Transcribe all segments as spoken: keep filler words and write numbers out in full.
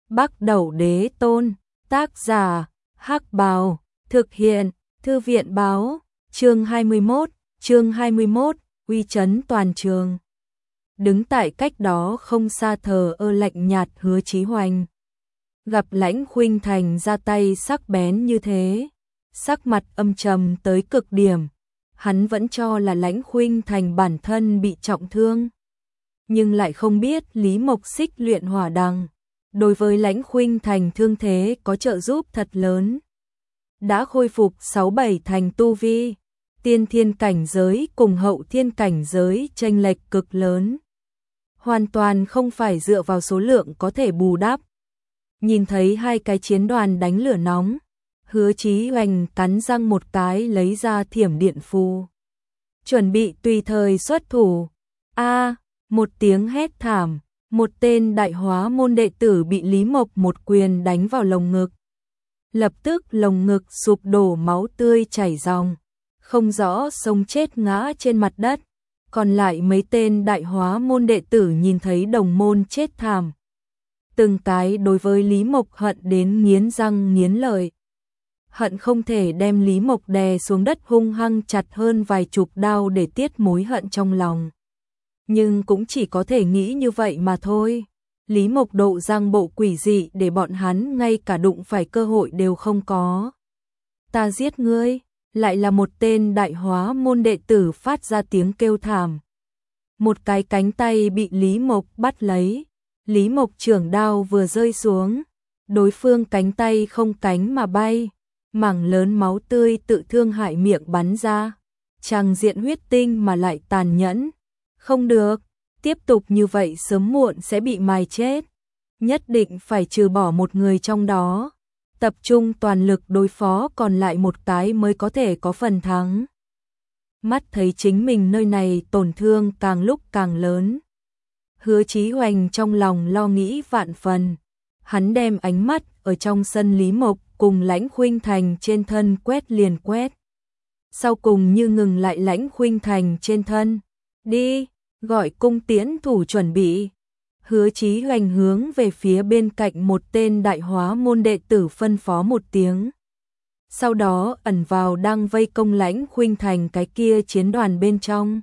Bắc Đẩu Đế Tôn, tác giả, Hắc Bào, thực hiện, Thư viện báo, chương hai mươi mốt, chương hai mươi mốt, uy chấn toàn trường. Đứng tại cách đó không xa thờ ơ lạnh nhạt Hứa Chí Hoành. Gặp Lãnh Khuynh Thành ra tay sắc bén như thế, sắc mặt âm trầm tới cực điểm, hắn vẫn cho là Lãnh Khuynh Thành bản thân bị trọng thương. Nhưng lại không biết Lý Mộc Xích luyện hỏa đằng, đối với Lãnh Khuynh Thành thương thế có trợ giúp thật lớn. Đã khôi phục sáu bảy thành tu vi, tiên thiên cảnh giới cùng hậu thiên cảnh giới chênh lệch cực lớn. Hoàn toàn không phải dựa vào số lượng có thể bù đắp. Nhìn thấy hai cái chiến đoàn đánh lửa nóng, Hứa Chí Hoành cắn răng một cái lấy ra thiểm điện phù, chuẩn bị tùy thời xuất thủ. A, một tiếng hét thảm, một tên đại hóa môn đệ tử bị Lý Mộc một quyền đánh vào lồng ngực. Lập tức lồng ngực sụp đổ, máu tươi chảy ròng, không rõ sống chết ngã trên mặt đất. Còn lại mấy tên đại hóa môn đệ tử nhìn thấy đồng môn chết thảm, từng cái đối với Lý Mộc hận đến nghiến răng nghiến lợi. Hận không thể đem Lý Mộc đè xuống đất hung hăng chặt hơn vài chục đao để tiết mối hận trong lòng. Nhưng cũng chỉ có thể nghĩ như vậy mà thôi. Lý Mộc độ giang bộ quỷ dị để bọn hắn ngay cả đụng phải cơ hội đều không có. Ta giết ngươi, lại là một tên đại hóa môn đệ tử phát ra tiếng kêu thảm. Một cái cánh tay bị Lý Mộc bắt lấy, Lý Mộc chưởng đao vừa rơi xuống, đối phương cánh tay không cánh mà bay, mảng lớn máu tươi tự thương hại miệng bắn ra, tràng diện huyết tinh mà lại tàn nhẫn. Không được, tiếp tục như vậy sớm muộn sẽ bị mài chết, nhất định phải trừ bỏ một người trong đó, tập trung toàn lực đối phó còn lại một cái mới có thể có phần thắng. Mắt thấy chính mình nơi này tổn thương càng lúc càng lớn, Hứa Chí Hoành trong lòng lo nghĩ vạn phần. Hắn đem ánh mắt ở trong sân Lý Mộc cùng Lãnh Khuynh Thành trên thân quét liền quét. Sau cùng như ngừng lại Lãnh Khuynh Thành trên thân. Đi, gọi cung tiễn thủ chuẩn bị. Hứa Chí Hoành hướng về phía bên cạnh một tên đại hóa môn đệ tử phân phó một tiếng. Sau đó ẩn vào đang vây công Lãnh Khuynh Thành cái kia chiến đoàn bên trong.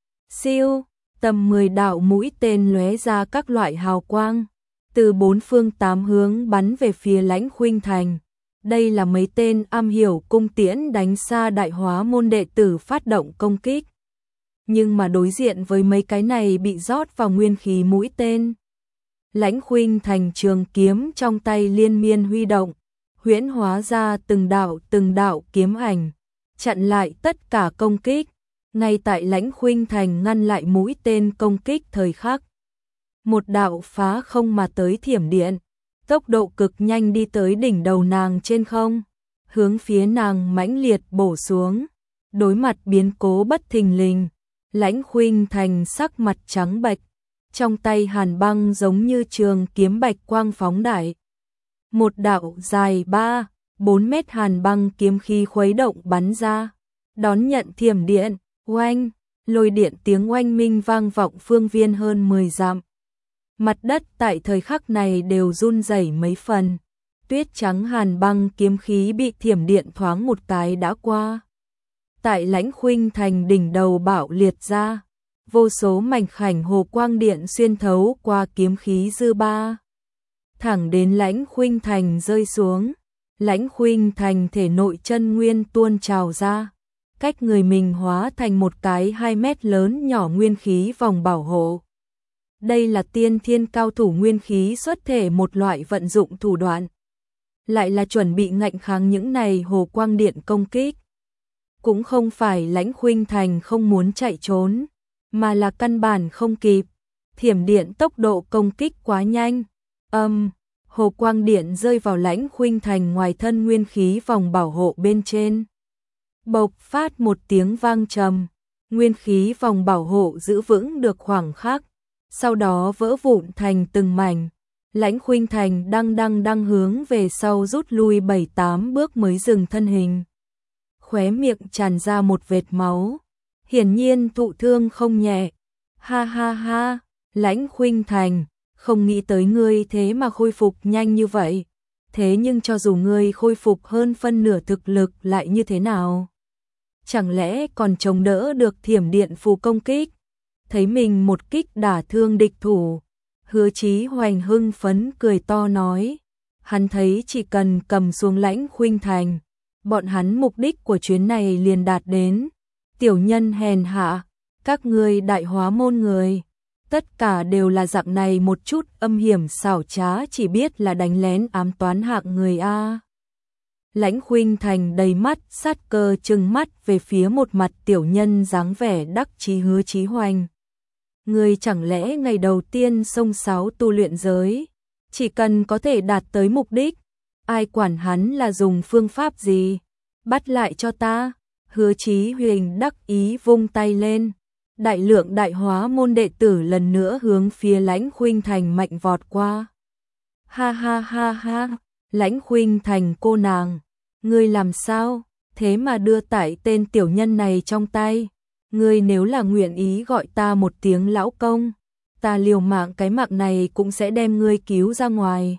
Siêu, tầm mười đạo mũi tên lóe ra các loại hào quang, từ bốn phương tám hướng bắn về phía Lãnh Khuynh Thành. Đây là mấy tên am hiểu cung tiễn đánh xa đại hóa môn đệ tử phát động công kích. Nhưng mà đối diện với mấy cái này bị rót vào nguyên khí mũi tên, Lãnh Khuynh Thành trường kiếm trong tay liên miên huy động, huyễn hóa ra từng đạo từng đạo kiếm ảnh, chặn lại tất cả công kích. Ngay tại Lãnh Khuynh Thành ngăn lại mũi tên công kích thời khắc, một đạo phá không mà tới thiểm điện, tốc độ cực nhanh đi tới đỉnh đầu nàng trên không, hướng phía nàng mãnh liệt bổ xuống. Đối mặt biến cố bất thình lình, Lãnh Khuynh Thành sắc mặt trắng bệch, trong tay hàn băng giống như trường kiếm bạch quang phóng đại. Một đạo dài ba, bốn mét hàn băng kiếm khí khuấy động bắn ra, đón nhận thiểm điện, oanh, lôi điện tiếng oanh minh vang vọng phương viên hơn mười dặm. Mặt đất tại thời khắc này đều run rẩy mấy phần, tuyết trắng hàn băng kiếm khí bị thiểm điện thoáng một cái đã qua. Tại Lãnh Khuynh Thành đỉnh đầu bạo liệt ra, vô số mảnh khảnh hồ quang điện xuyên thấu qua kiếm khí dư ba, thẳng đến Lãnh Khuynh Thành rơi xuống. Lãnh Khuynh Thành thể nội chân nguyên tuôn trào ra, cách người mình hóa thành một cái hai mét lớn nhỏ nguyên khí vòng bảo hộ. Đây là tiên thiên cao thủ nguyên khí xuất thể một loại vận dụng thủ đoạn, lại là chuẩn bị ngạnh kháng những này hồ quang điện công kích. Cũng không phải Lãnh Khuynh Thành không muốn chạy trốn, mà là căn bản không kịp. Thiểm điện tốc độ công kích quá nhanh. Âm, um, hồ quang điện rơi vào Lãnh Khuynh Thành ngoài thân nguyên khí vòng bảo hộ bên trên. Bộc phát một tiếng vang trầm, nguyên khí vòng bảo hộ giữ vững được khoảng khắc, sau đó vỡ vụn thành từng mảnh. Lãnh Khuynh Thành đang đang đang hướng về sau rút lui bảy tám bước mới dừng thân hình. Khóe miệng tràn ra một vệt máu, hiển nhiên thụ thương không nhẹ. Ha ha ha, Lãnh Khuynh Thành, không nghĩ tới ngươi thế mà khôi phục nhanh như vậy. Thế nhưng cho dù ngươi khôi phục hơn phân nửa thực lực lại như thế nào? Chẳng lẽ còn chống đỡ được thiểm điện phù công kích? Thấy mình một kích đả thương địch thủ, Hứa Chí Hoành hưng phấn cười to nói. Hắn thấy chỉ cần cầm xuống Lãnh Khuynh Thành, bọn hắn mục đích của chuyến này liền đạt đến. Tiểu nhân hèn hạ, các ngươi Đại Hóa môn người, tất cả đều là dạng này một chút âm hiểm xảo trá, chỉ biết là đánh lén ám toán hạng người a. Lãnh Khuynh Thành đầy mắt sát cơ trừng mắt về phía một mặt tiểu nhân dáng vẻ đắc chí Hứa Chí Hoành. Người chẳng lẽ ngày đầu tiên xông xáo tu luyện giới, chỉ cần có thể đạt tới mục đích, ai quản hắn là dùng phương pháp gì, bắt lại cho ta. Hứa Chí Hoành đắc ý vung tay lên, đại lượng Đại Hóa môn đệ tử lần nữa hướng phía Lãnh Khuynh Thành mạnh vọt qua. Ha ha ha ha, Lãnh Khuynh Thành cô nàng, ngươi làm sao, thế mà đưa tải tên tiểu nhân này trong tay, ngươi nếu là nguyện ý gọi ta một tiếng lão công, ta liều mạng cái mạng này cũng sẽ đem ngươi cứu ra ngoài.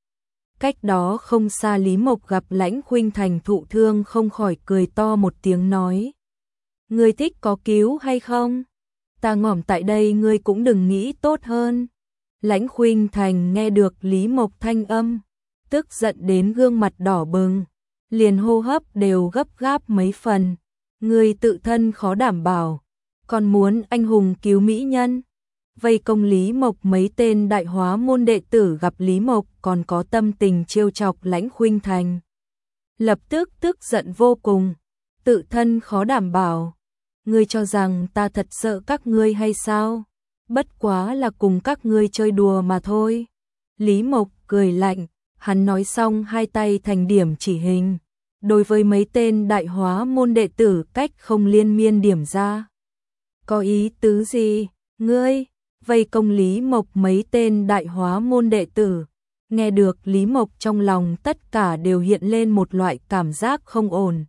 Cách đó không xa Lý Mộc gặp Lãnh Khuynh Thành thụ thương không khỏi cười to một tiếng nói. Ngươi thích có cứu hay không? Ta ngỏm tại đây ngươi cũng đừng nghĩ tốt hơn. Lãnh Khuynh Thành nghe được Lý Mộc thanh âm, tức giận đến gương mặt đỏ bừng, liền hô hấp đều gấp gáp mấy phần. Ngươi tự thân khó đảm bảo, còn muốn anh hùng cứu mỹ nhân. Vây công Lý Mộc mấy tên Đại Hóa môn đệ tử gặp Lý Mộc còn có tâm tình trêu chọc Lãnh Khuynh Thành. Lập tức tức giận vô cùng, tự thân khó đảm bảo. Ngươi cho rằng ta thật sợ các ngươi hay sao? Bất quá là cùng các ngươi chơi đùa mà thôi. Lý Mộc cười lạnh, hắn nói xong hai tay thành điểm chỉ hình. Đối với mấy tên Đại Hóa môn đệ tử cách không liên miên điểm ra. Có ý tứ gì? Ngươi? Vây công Lý Mộc mấy tên Đại Hóa môn đệ tử. Nghe được Lý Mộc trong lòng tất cả đều hiện lên một loại cảm giác không ổn.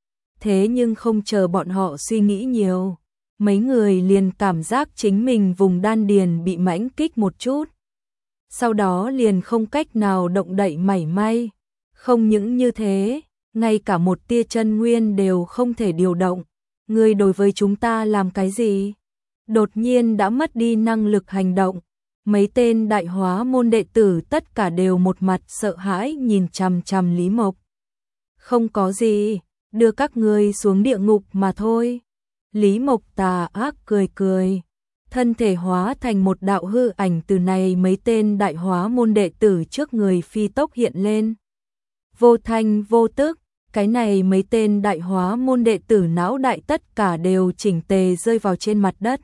Thế nhưng không chờ bọn họ suy nghĩ nhiều, mấy người liền cảm giác chính mình vùng đan điền bị mãnh kích một chút. Sau đó liền không cách nào động đậy mảy may. Không những như thế, ngay cả một tia chân nguyên đều không thể điều động. Ngươi đối với chúng ta làm cái gì? Đột nhiên đã mất đi năng lực hành động. Mấy tên Đại Hóa môn đệ tử tất cả đều một mặt sợ hãi nhìn chằm chằm Lý Mộc. Không có gì, đưa các ngươi xuống địa ngục mà thôi. Lý Mộc tà ác cười cười, thân thể hóa thành một đạo hư ảnh, từ này mấy tên Đại Hóa môn đệ tử trước người phi tốc hiện lên. Vô thanh vô tức, cái này mấy tên Đại Hóa môn đệ tử não đại tất cả đều chỉnh tề rơi vào trên mặt đất.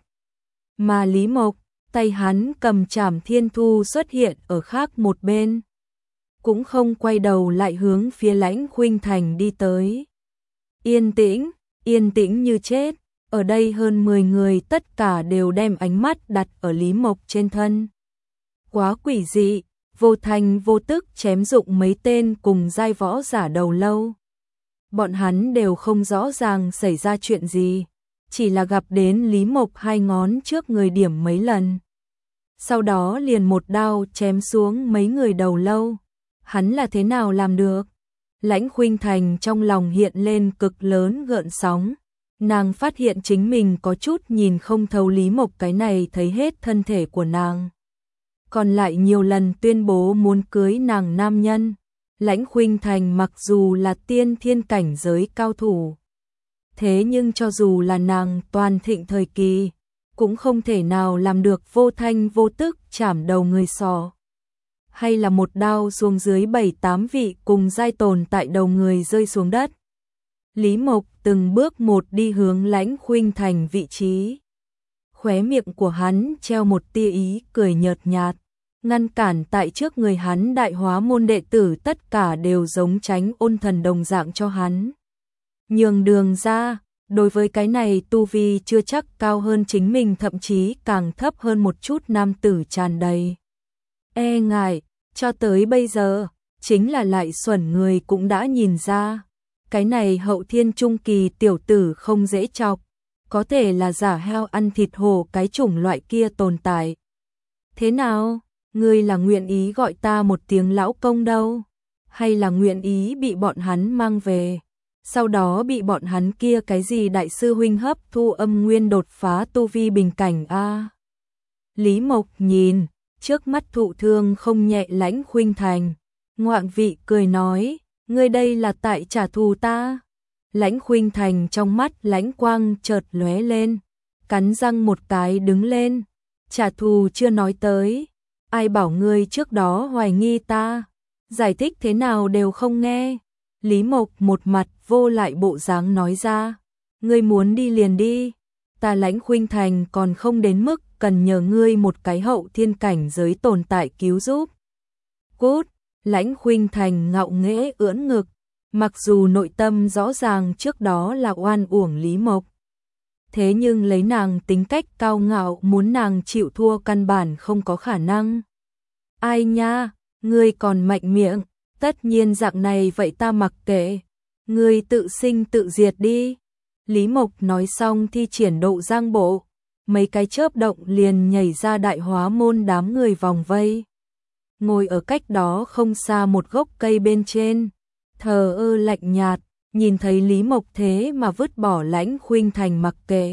Mà Lý Mộc, tay hắn cầm trảm thiên thu xuất hiện ở khác một bên, cũng không quay đầu lại hướng phía Lãnh Khuynh Thành đi tới. Yên tĩnh, yên tĩnh như chết, ở đây hơn mười người tất cả đều đem ánh mắt đặt ở Lý Mộc trên thân. Quá quỷ dị, vô thanh vô tức chém dụng mấy tên cùng giai võ giả đầu lâu. Bọn hắn đều không rõ ràng xảy ra chuyện gì, chỉ là gặp đến Lý Mộc hai ngón trước người điểm mấy lần. Sau đó liền một đao chém xuống mấy người đầu lâu. Hắn là thế nào làm được? Lãnh Khuynh Thành trong lòng hiện lên cực lớn gợn sóng. Nàng phát hiện chính mình có chút nhìn không thấu Lý Mộc cái này thấy hết thân thể của nàng. Còn lại nhiều lần tuyên bố muốn cưới nàng nam nhân. Lãnh Khuynh Thành mặc dù là tiên thiên cảnh giới cao thủ, thế nhưng cho dù là nàng toàn thịnh thời kỳ, cũng không thể nào làm được vô thanh vô tức chảm đầu người sò. Hay là một đao xuống dưới bảy tám vị cùng giai tồn tại đầu người rơi xuống đất. Lý Mộc từng bước một đi hướng Lãnh Khuynh Thành vị trí. Khóe miệng của hắn treo một tia ý cười nhợt nhạt, ngăn cản tại trước người hắn Đại Hóa môn đệ tử tất cả đều giống tránh ôn thần đồng dạng cho hắn. Nhường đường ra, đối với cái này tu vi chưa chắc cao hơn chính mình, thậm chí càng thấp hơn một chút nam tử tràn đầy e ngại, cho tới bây giờ, chính là lại xuẩn người cũng đã nhìn ra. Cái này hậu thiên trung kỳ tiểu tử không dễ chọc, có thể là giả heo ăn thịt hổ cái chủng loại kia tồn tại. Thế nào? ngươi là nguyện ý gọi ta một tiếng lão công đâu, hay là nguyện ý bị bọn hắn mang về, sau đó bị bọn hắn kia cái gì đại sư huynh hấp thu âm nguyên đột phá tu vi bình cảnh a. Lý Mộc nhìn trước mắt thụ thương không nhẹ Lãnh Khuynh Thành, ngoạn vị cười nói, ngươi đây là tại trả thù ta. Lãnh Khuynh Thành trong mắt lãnh quang chợt lóe lên, cắn răng một cái đứng lên, trả thù chưa nói tới, ai bảo ngươi trước đó hoài nghi ta, giải thích thế nào đều không nghe. Lý Mộc một mặt vô lại bộ dáng nói ra, ngươi muốn đi liền đi, ta Lãnh Khuynh Thành còn không đến mức cần nhờ ngươi một cái hậu thiên cảnh giới tồn tại cứu giúp. Cút, Lãnh Khuynh Thành ngạo nghễ ưỡn ngực, mặc dù nội tâm rõ ràng trước đó là oan uổng Lý Mộc, thế nhưng lấy nàng tính cách cao ngạo muốn nàng chịu thua căn bản không có khả năng. Ai nha, ngươi còn mạnh miệng, tất nhiên dạng này vậy ta mặc kệ, ngươi tự sinh tự diệt đi. Lý Mộc nói xong thi triển độ giang bộ, mấy cái chớp động liền nhảy ra Đại Hóa Môn đám người vòng vây. Ngồi ở cách đó không xa một gốc cây bên trên, thờ ơ lạnh nhạt, nhìn thấy Lý Mộc thế mà vứt bỏ Lãnh Khuynh Thành mặc kệ.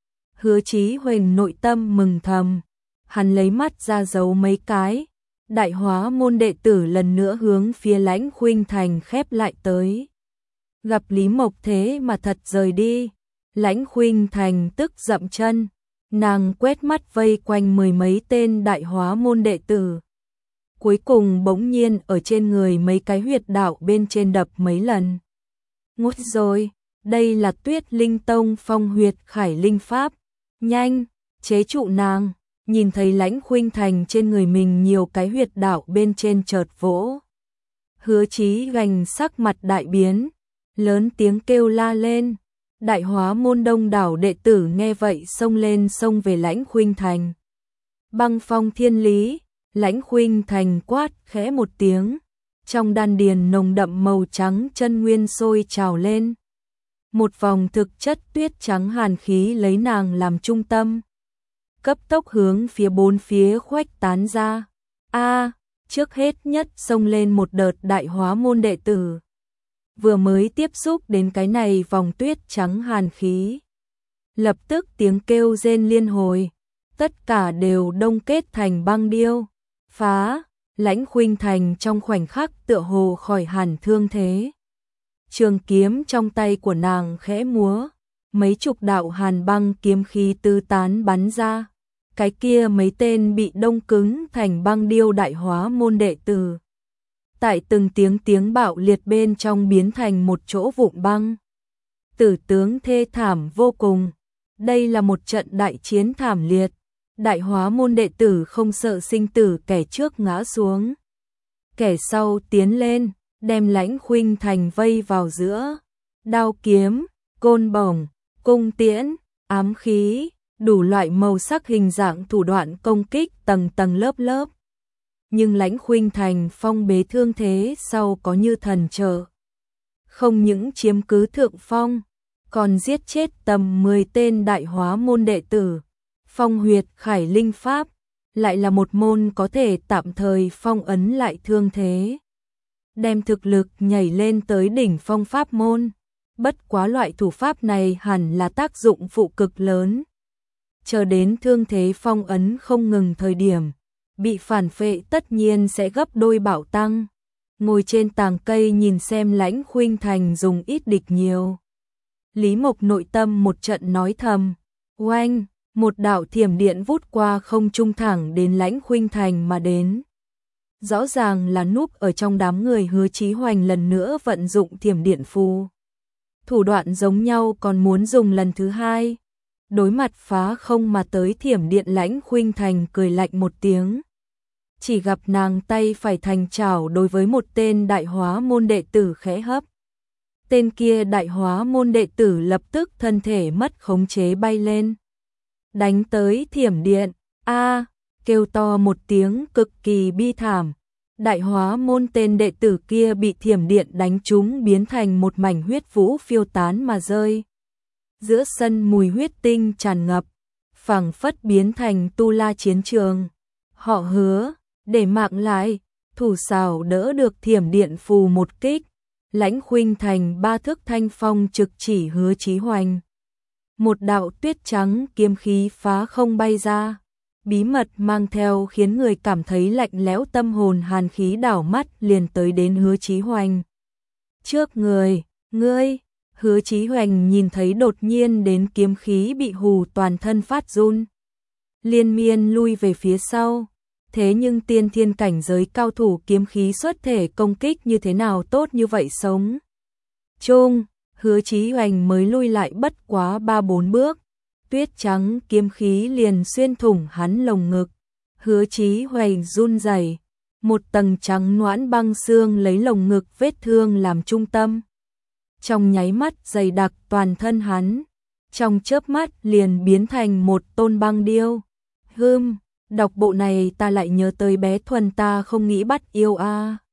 Hứa Chí Huỳnh nội tâm mừng thầm, hắn lấy mắt ra dấu mấy cái, Đại Hóa Môn đệ tử lần nữa hướng phía Lãnh Khuynh Thành khép lại tới. Gặp Lý Mộc thế mà thật rời đi, Lãnh Khuynh Thành tức dậm chân, nàng quét mắt vây quanh mười mấy tên Đại Hóa Môn đệ tử. Cuối cùng bỗng nhiên ở trên người mấy cái huyệt đạo bên trên đập mấy lần. Ngút rồi, đây là Tuyết Linh Tông phong huyệt khải linh pháp, nhanh, chế trụ nàng. Nhìn thấy Lãnh Khuynh Thành trên người mình nhiều cái huyệt đạo bên trên chợt vỗ. Hứa Chí gành sắc mặt đại biến, lớn tiếng kêu la lên. Đại Hóa Môn đông đảo đệ tử nghe vậy xông lên xông về Lãnh Khuynh Thành. Băng phong thiên lý, Lãnh Khuynh Thành quát khẽ một tiếng, trong đan điền nồng đậm màu trắng chân nguyên sôi trào lên. Một vòng thực chất tuyết trắng hàn khí lấy nàng làm trung tâm, cấp tốc hướng phía bốn phía khuếch tán ra. A, trước hết nhất xông lên một đợt Đại Hóa Môn đệ tử. Vừa mới tiếp xúc đến cái này vòng tuyết trắng hàn khí, lập tức tiếng kêu rên liên hồi, tất cả đều đông kết thành băng điêu. Phá, Lãnh Khuynh Thành trong khoảnh khắc tựa hồ khỏi hẳn thương thế. Trường kiếm trong tay của nàng khẽ múa, mấy chục đạo hàn băng kiếm khí tứ tán bắn ra. Cái kia mấy tên bị đông cứng thành băng điêu Đại Hóa Môn đệ tử, tại từng tiếng tiếng bạo liệt bên trong biến thành một chỗ vụn băng. Tử tướng thê thảm vô cùng, đây là một trận đại chiến thảm liệt. Đại Hóa Môn đệ tử không sợ sinh tử, kẻ trước ngã xuống, kẻ sau tiến lên, đem Lãnh Khuynh Thành vây vào giữa. Đao kiếm, côn bổng, cung tiễn, ám khí, đủ loại màu sắc hình dạng thủ đoạn công kích tầng tầng lớp lớp. Nhưng Lãnh Khuynh Thành phong bế thương thế sau có như thần trợ, không những chiếm cứ thượng phong, còn giết chết tầm mười tên Đại Hóa Môn đệ tử. Phong huyệt khải linh pháp lại là một môn có thể tạm thời phong ấn lại thương thế, đem thực lực nhảy lên tới đỉnh phong pháp môn. Bất quá loại thủ pháp này hẳn là tác dụng phụ cực lớn. Chờ đến thương thế phong ấn không ngừng thời điểm, bị phản phệ tất nhiên sẽ gấp đôi bạo tăng. Ngồi trên tàng cây nhìn xem Lãnh Khuynh Thành dùng ít địch nhiều, Lý Mộc nội tâm một trận nói thầm, oanh. Một đạo thiểm điện vút qua không trung thẳng đến Lãnh Khuynh Thành mà đến. Rõ ràng là núp ở trong đám người Hứa Chí Hoành lần nữa vận dụng thiểm điện phù. Thủ đoạn giống nhau còn muốn dùng lần thứ hai. Đối mặt phá không mà tới thiểm điện, Lãnh Khuynh Thành cười lạnh một tiếng. Chỉ gặp nàng tay phải thành chảo đối với một tên Đại Hóa Môn đệ tử khẽ hấp. Tên kia Đại Hóa Môn đệ tử lập tức thân thể mất khống chế bay lên, đánh tới thiểm điện. A, kêu to một tiếng cực kỳ bi thảm. Đại Hóa Môn tên đệ tử kia bị thiểm điện đánh trúng biến thành một mảnh huyết vũ phiêu tán mà rơi. Giữa sân mùi huyết tinh tràn ngập, phảng phất biến thành tu la chiến trường. Họ Hứa, để mạng lại, thủ xảo đỡ được thiểm điện phù một kích, lãnh khuynh thành ba thước thanh phong trực chỉ Hứa Chí Hoành. Một đạo tuyết trắng kiếm khí phá không bay ra, bí mật mang theo khiến người cảm thấy lạnh lẽo tâm hồn, hàn khí đảo mắt liền tới đến Hứa Chí Hoành. Trước người, ngươi, Hứa Chí Hoành nhìn thấy đột nhiên đến kiếm khí bị hù toàn thân phát run. Liên miên lui về phía sau, thế nhưng tiên thiên cảnh giới cao thủ kiếm khí xuất thể công kích như thế nào tốt như vậy sống. Chung, Hứa Chí Hoành mới lui lại bất quá ba bốn bước, tuyết trắng kiếm khí liền xuyên thủng hắn lồng ngực. Hứa Chí Hoành run rẩy, một tầng trắng noãn băng xương lấy lồng ngực vết thương làm trung tâm. Trong nháy mắt dày đặc toàn thân hắn, trong chớp mắt liền biến thành một tôn băng điêu. Hừm, đọc bộ này ta lại nhớ tới bé Thuần, ta không nghĩ bắt yêu a. À.